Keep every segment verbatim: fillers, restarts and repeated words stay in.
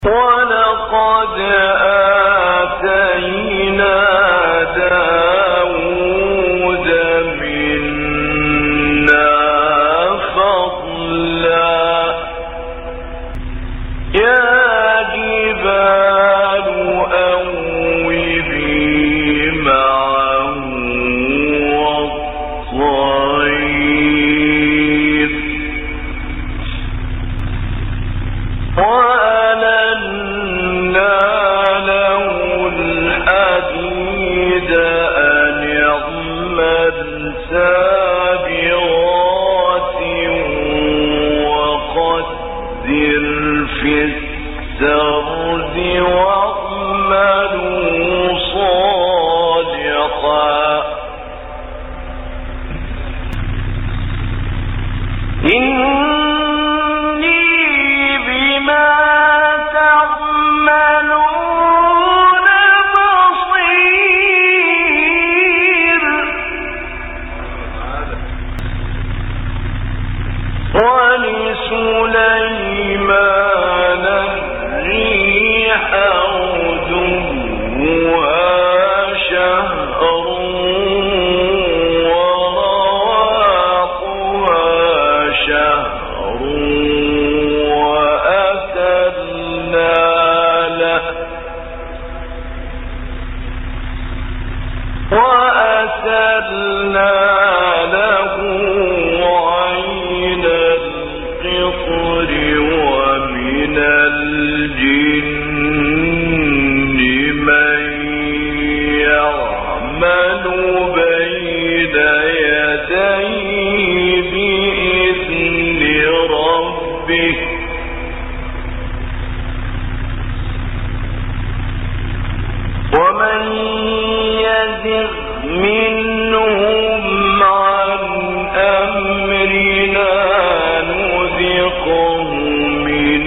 ولقد آتينا داود منا فضلا يا جبال أوبي معه والطير وألنا له الحديد أن اعمل سابغات وقدر في السرد واعملوا صالحا إني بما تعملون بصير ولسليمان الريح غدوها شهر ورواحها شهر وأسلنا له وأسلنا له عين القطر ومن الجن من يعمل بين يديه بإذن ربه ومن يزغ منهم عن أمرنا نذقه من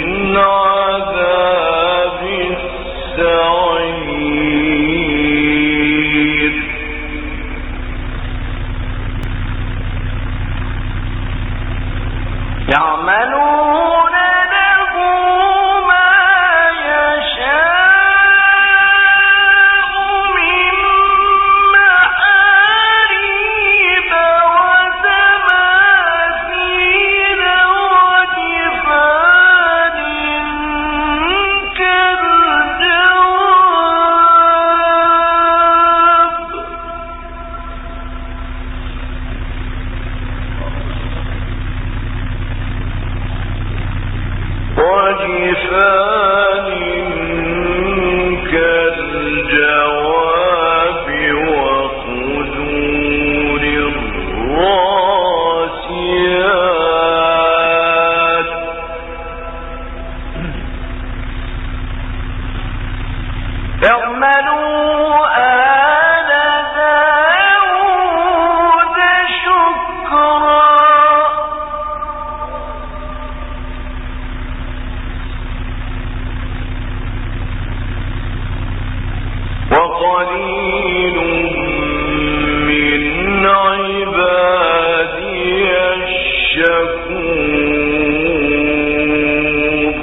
عذاب السعير يعملون له ما يشاء من محاريب وتماثيل وجفان كالجواب وجفان كالجواب وقدور الراسيات اعملوا آل داود شكرا وقليل من عبادي الشكور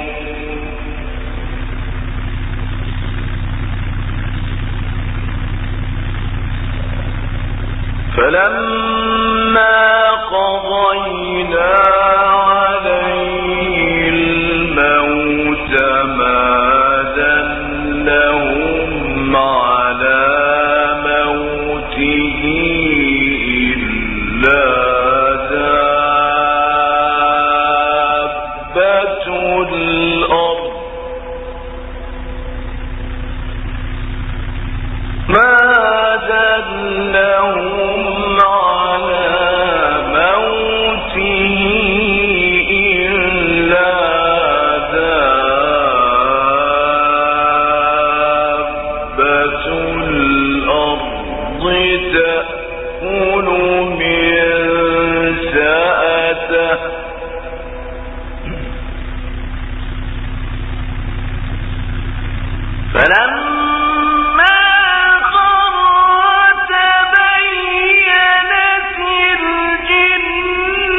فلما قضينا عليه الموت ما دلهم على موته إلا دابة الأرض ما دلهم على موته إلا دابة الأرض تأكل من سأته فلما خر تبينت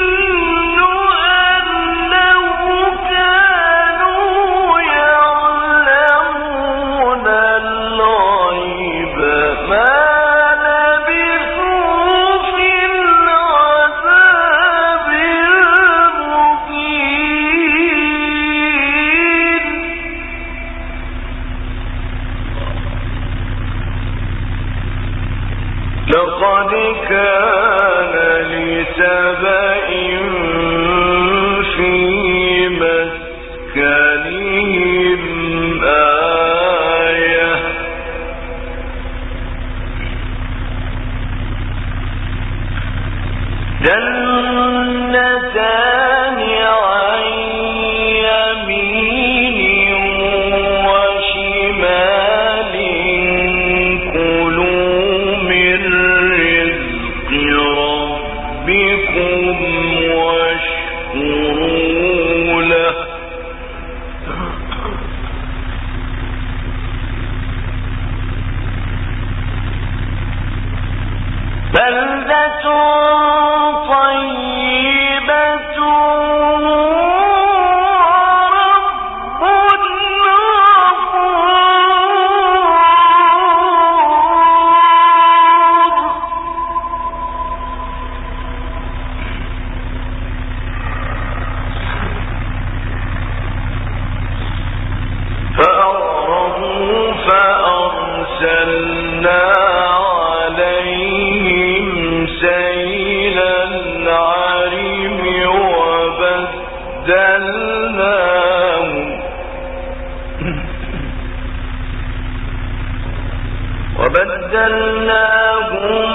الجن أن لو كانوا يعلمون كان لسبإ في مسكنهم آية جنتان عن يمين وشمال كلوا من رزق ربكم واشكروا له بلدة طيبة ورب غفور فأعرضوا فأرسلنا عليهم سيل العرم وبدلناهم وبدلناهم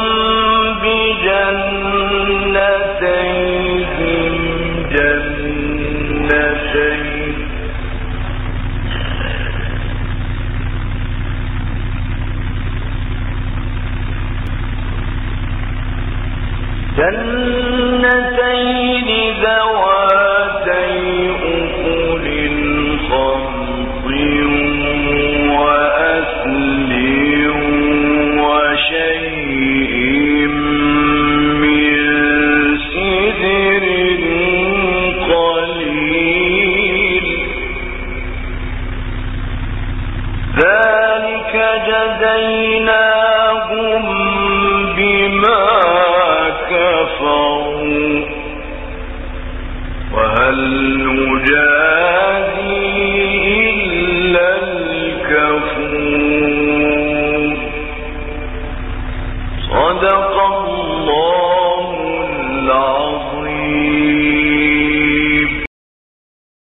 بجنتيهم جنتين جنتين ذواتي أكل خمط وأثل وشيء من سدر قليل ذلك جزينا